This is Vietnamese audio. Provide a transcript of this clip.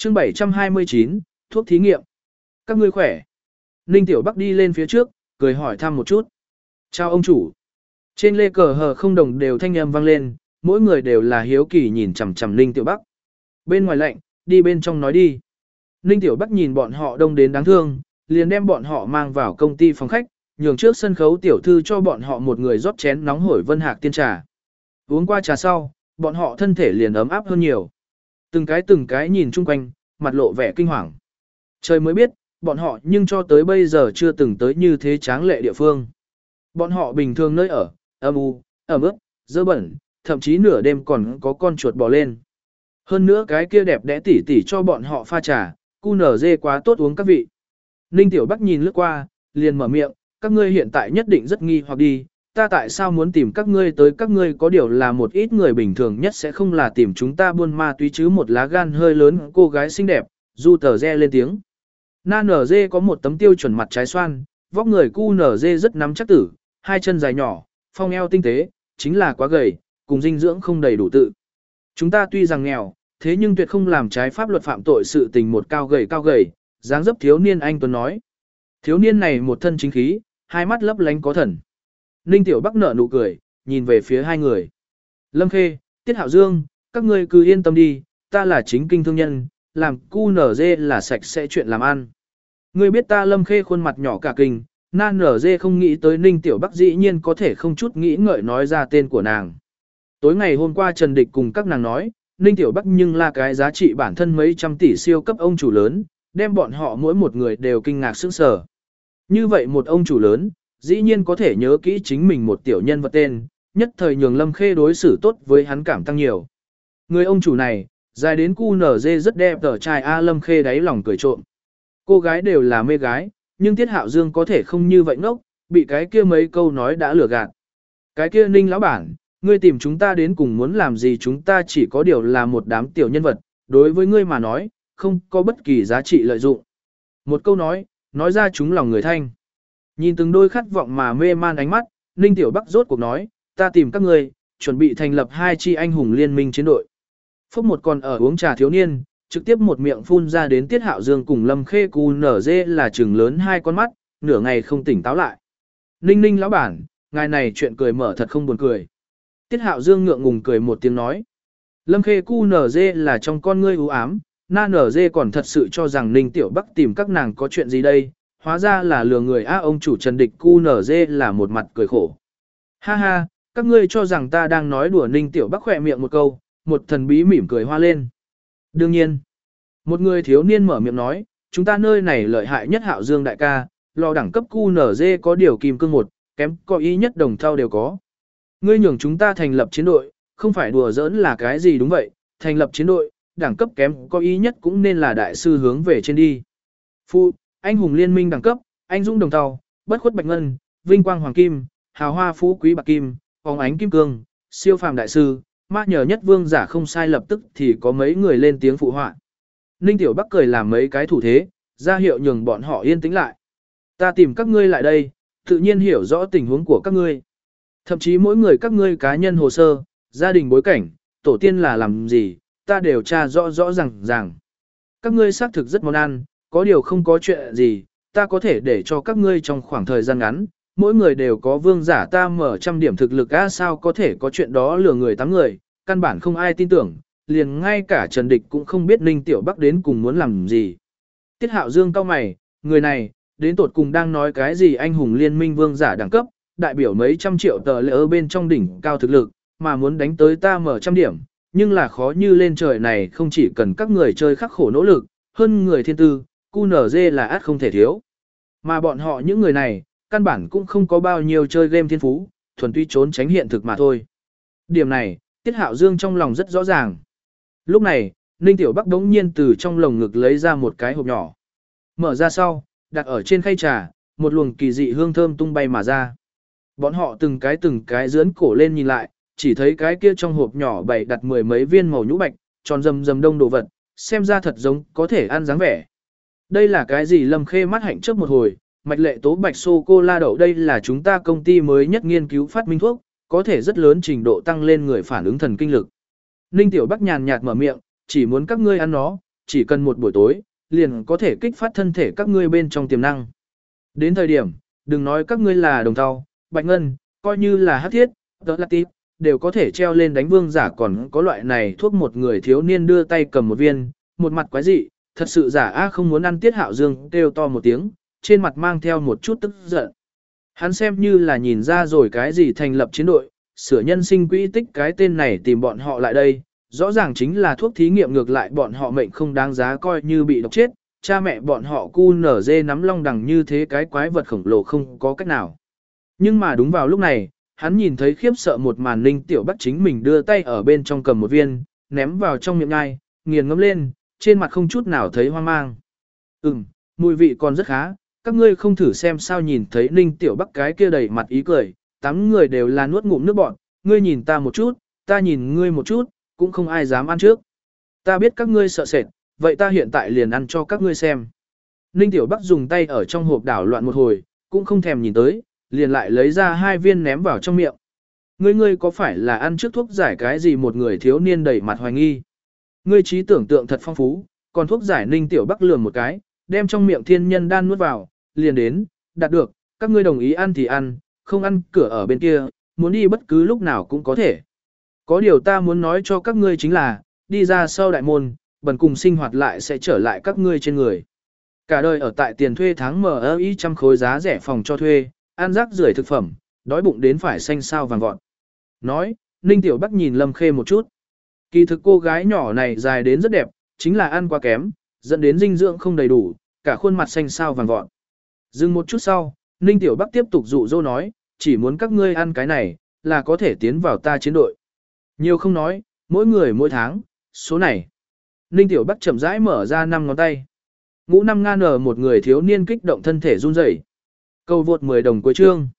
Chương 729, thuốc thí nghiệm. Các ngươi khỏe. Ninh Tiểu Bắc đi lên phía trước, cười hỏi thăm một chút. Chào ông chủ. Trên lê cờ hờ không đồng đều thanh âm vang lên, mỗi người đều là hiếu kỳ nhìn chằm chằm Ninh Tiểu Bắc. Bên ngoài lạnh, đi bên trong nói đi. Ninh Tiểu Bắc nhìn bọn họ đông đến đáng thương, liền đem bọn họ mang vào công ty phòng khách, nhường trước sân khấu tiểu thư cho bọn họ một người rót chén nóng hổi Vân Hạc tiên trà. Uống qua trà sau, bọn họ thân thể liền ấm áp hơn nhiều. Từng cái nhìn chung quanh, mặt lộ vẻ kinh hoàng. Trời mới biết, bọn họ nhưng cho tới bây giờ chưa từng tới như thế tráng lệ địa phương. Bọn họ bình thường nơi ở, âm u, ẩm ướt, dơ bẩn, thậm chí nửa đêm còn có con chuột bò lên. Hơn nữa cái kia đẹp đẽ tỉ tỉ cho bọn họ pha trà, QNZ quá tốt uống các vị. Ninh Tiểu Bắc nhìn lướt qua, liền mở miệng, các ngươi hiện tại nhất định rất nghi hoặc đi, ta tại sao muốn tìm các ngươi tới, các ngươi có điều là một ít người bình thường nhất sẽ không là tìm chúng ta buôn ma túy chứ. Một lá gan hơi lớn cô gái xinh đẹp, du tờ re lên tiếng. Na nở dê có một tấm tiêu chuẩn mặt trái xoan, vóc người QNZ rất nắm chắc tử, hai chân dài nhỏ, phong eo tinh tế, chính là quá gầy, cùng dinh dưỡng không đầy đủ tự. Chúng ta tuy rằng nghèo, thế nhưng tuyệt không làm trái pháp luật phạm tội sự tình. Một cao gầy, dáng dấp thiếu niên anh tuấn nói. Thiếu niên này một thân chính khí, hai mắt lấp lánh có thần. Ninh Tiểu Bắc nở nụ cười, nhìn về phía hai người. Lâm Khê, Tiết Hạo Dương, các ngươi cứ yên tâm đi, ta là chính kinh thương nhân, làm QNZ là sạch sẽ chuyện làm ăn. Ngươi biết ta Lâm Khê khuôn mặt nhỏ cả kinh, Na nở dê không nghĩ tới Ninh Tiểu Bắc dĩ nhiên có thể không chút nghĩ ngợi nói ra tên của nàng. Tối ngày hôm qua Trần Địch cùng các nàng nói, Ninh Tiểu Bắc nhưng là cái giá trị bản thân mấy trăm tỷ siêu cấp ông chủ lớn, đem bọn họ mỗi một người đều kinh ngạc sững sờ. Như vậy một ông chủ lớn, dĩ nhiên có thể nhớ kỹ chính mình một tiểu nhân vật tên, nhất thời nhường Lâm Khê đối xử tốt với hắn cảm tăng nhiều. Người ông chủ này, dài đến QNZ rất đẹp tờ trai A. Lâm Khê đáy lòng cười trộm. Cô gái đều là mê gái, nhưng Tiết Hạo Dương có thể không như vậy ngốc, bị cái kia mấy câu nói đã lừa gạt. Cái kia Ninh lão bản, ngươi tìm chúng ta đến cùng muốn làm gì? Chúng ta chỉ có điều là một đám tiểu nhân vật, đối với ngươi mà nói, không có bất kỳ giá trị lợi dụng. Một câu nói ra trúng lòng người thanh. Nhìn từng đôi khát vọng mà mê man ánh mắt, Ninh Tiểu Bắc rốt cuộc nói, ta tìm các ngươi, chuẩn bị thành lập hai chi anh hùng liên minh chiến đội. Phúc một còn ở uống trà thiếu niên, trực tiếp một miệng phun ra đến Tiết Hạo Dương cùng Lâm Khê QNZ là trừng lớn hai con mắt, nửa ngày không tỉnh táo lại. Ninh lão bản, ngài này chuyện cười mở thật không buồn cười. Tiết Hạo Dương ngượng ngùng cười một tiếng nói. Lâm Khê QNZ là trong con ngươi u ám, Na NG còn thật sự cho rằng Ninh Tiểu Bắc tìm các nàng có chuyện gì đây, hóa ra là lừa người. Ông chủ Trần Địch QNZ là một mặt cười khổ. Ha ha, các ngươi cho rằng ta đang nói đùa. Ninh Tiểu Bắc khỏe miệng một câu, một thần bí mỉm cười hoa lên. Đương nhiên, một người thiếu niên mở miệng nói, chúng ta nơi này lợi hại nhất Hạo Dương đại ca, lò đẳng cấp QNZ có điều kim cương một, kém có ý nhất đồng thau đều có. Ngươi nhường chúng ta thành lập chiến đội, không phải đùa giỡn là cái gì? Đúng vậy, thành lập chiến đội, đẳng cấp kém có ý nhất cũng nên là đại sư hướng về trên đi. Phụ, anh hùng liên minh đẳng cấp, anh dũng đồng thau, bất khuất bạch ngân, vinh quang hoàng kim, hào hoa phú quý bạc kim, phóng ánh kim cương, siêu phàm đại sư, ma nhờ nhất vương giả. Không sai, lập tức thì có mấy người lên tiếng phụ họa. Ninh Tiểu Bắc cười làm mấy cái thủ thế, ra hiệu nhường bọn họ yên tĩnh lại. Ta tìm các ngươi lại đây, tự nhiên hiểu rõ tình huống của các ngươi. Thậm chí mỗi người các ngươi cá nhân hồ sơ, gia đình bối cảnh, tổ tiên là làm gì, ta đều tra rõ ràng. Các ngươi xác thực rất món ăn, có điều không có chuyện gì, ta có thể để cho các ngươi trong khoảng thời gian ngắn, mỗi người đều có vương giả ta mở 100 điểm thực lực. Sao có thể có chuyện đó? Lừa người 8 người, căn bản không ai tin tưởng, liền ngay cả Trần Địch cũng không biết Ninh Tiểu Bắc đến cùng muốn làm gì. Tiết Hạo Dương cau mày, người này, đến tột cùng đang nói cái gì? Anh hùng liên minh vương giả đẳng cấp, đại biểu mấy trăm triệu tờ lệ ở bên trong đỉnh cao thực lực, mà muốn đánh tới ta mở 100 điểm, nhưng là khó như lên trời này. Không chỉ cần các người chơi khắc khổ nỗ lực, hơn người thiên tư, QNZ là át không thể thiếu. Mà bọn họ những người này, căn bản cũng không có bao nhiêu chơi game thiên phú, thuần túy trốn tránh hiện thực mà thôi. Điểm này, Tiết Hạo Dương trong lòng rất rõ ràng. Lúc này, Ninh Tiểu Bắc đống nhiên từ trong lồng ngực lấy ra một cái hộp nhỏ. Mở ra sau, đặt ở trên khay trà, một luồng kỳ dị hương thơm tung bay mà ra. Bọn họ từng cái dướn cổ lên nhìn lại, chỉ thấy cái kia trong hộp nhỏ bày đặt 10 mấy viên màu nhũ bạch, tròn rầm đông đồ vật, xem ra thật giống có thể ăn dáng vẻ. Đây là cái gì? Lâm Khê mắt hạnh trước một hồi, mạch lệ tố bạch sô-cô-la đậu. Đây là chúng ta công ty mới nhất nghiên cứu phát minh thuốc, có thể rất lớn trình độ tăng lên người phản ứng thần kinh lực. Ninh Tiểu Bắc nhàn nhạt mở miệng, chỉ muốn các ngươi ăn nó, chỉ cần một buổi tối, liền có thể kích phát thân thể các ngươi bên trong tiềm năng. Đến thời điểm, đừng nói các ngươi là đồng thau, bạch ngân, coi như là hắc thiết, tớ là tít, đều có thể treo lên đánh vương giả, còn có loại này thuốc một người thiếu niên đưa tay cầm một viên, một mặt quái dị, thật sự giả a không muốn ăn Tiết Hạo Dương kêu to một tiếng, trên mặt mang theo một chút tức giận. Hắn xem như là nhìn ra rồi cái gì thành lập chiến đội, sửa nhân sinh quỹ tích cái tên này tìm bọn họ lại đây, rõ ràng chính là thuốc thí nghiệm ngược lại bọn họ mệnh không đáng giá coi như bị độc chết, cha mẹ bọn họ cu nở dê nắm long đằng như thế cái quái vật khổng lồ không có cách nào. Nhưng mà đúng vào lúc này, hắn nhìn thấy khiếp sợ một màn Ninh Tiểu Bắc chính mình đưa tay ở bên trong cầm một viên, ném vào trong miệng ngai, nghiền ngấm lên, trên mặt không chút nào thấy hoang mang. Mùi vị còn rất khá, các ngươi không thử xem sao. Nhìn thấy Ninh Tiểu Bắc cái kia đầy mặt ý cười, 8 người đều là nuốt ngụm nước bọt, ngươi nhìn ta một chút, ta nhìn ngươi một chút, cũng không ai dám ăn trước. Ta biết các ngươi sợ sệt, vậy ta hiện tại liền ăn cho các ngươi xem. Ninh Tiểu Bắc dùng tay ở trong hộp đảo loạn một hồi, cũng không thèm nhìn tới, liền lại lấy ra 2 viên ném vào trong miệng. Ngươi có phải là ăn trước thuốc giải cái gì? Một người thiếu niên đầy mặt hoài nghi. Ngươi trí tưởng tượng thật phong phú, còn thuốc giải Ninh Tiểu Bắc lườm một cái, đem trong miệng thiên nhân đan nuốt vào, liền đến, đạt được, các ngươi đồng ý ăn thì ăn, không ăn cửa ở bên kia, muốn đi bất cứ lúc nào cũng có thể. Có điều ta muốn nói cho các ngươi chính là, đi ra sau đại môn, bần cùng sinh hoạt lại sẽ trở lại các ngươi trên người. Cả đời ở tại tiền thuê tháng MI trăm khối giá rẻ phòng cho thuê, ăn rác rưởi thực phẩm, đói bụng đến phải xanh sao vàng vọt. Nói, Ninh Tiểu Bắc nhìn Lâm Khê một chút. Kỳ thực cô gái nhỏ này dài đến rất đẹp, chính là ăn quá kém, dẫn đến dinh dưỡng không đầy đủ, cả khuôn mặt xanh sao vàng vọt. Dừng một chút sau, Ninh Tiểu Bắc tiếp tục dụ dỗ nói, chỉ muốn các ngươi ăn cái này, là có thể tiến vào ta chiến đội. Nhiều không nói, mỗi người mỗi tháng, số này. Ninh Tiểu Bắc chậm rãi mở ra 5 ngón tay. Ngũ năm ngan ở một người thiếu niên kích động thân thể run rẩy. Câu vượt 10 đồng cuối chương.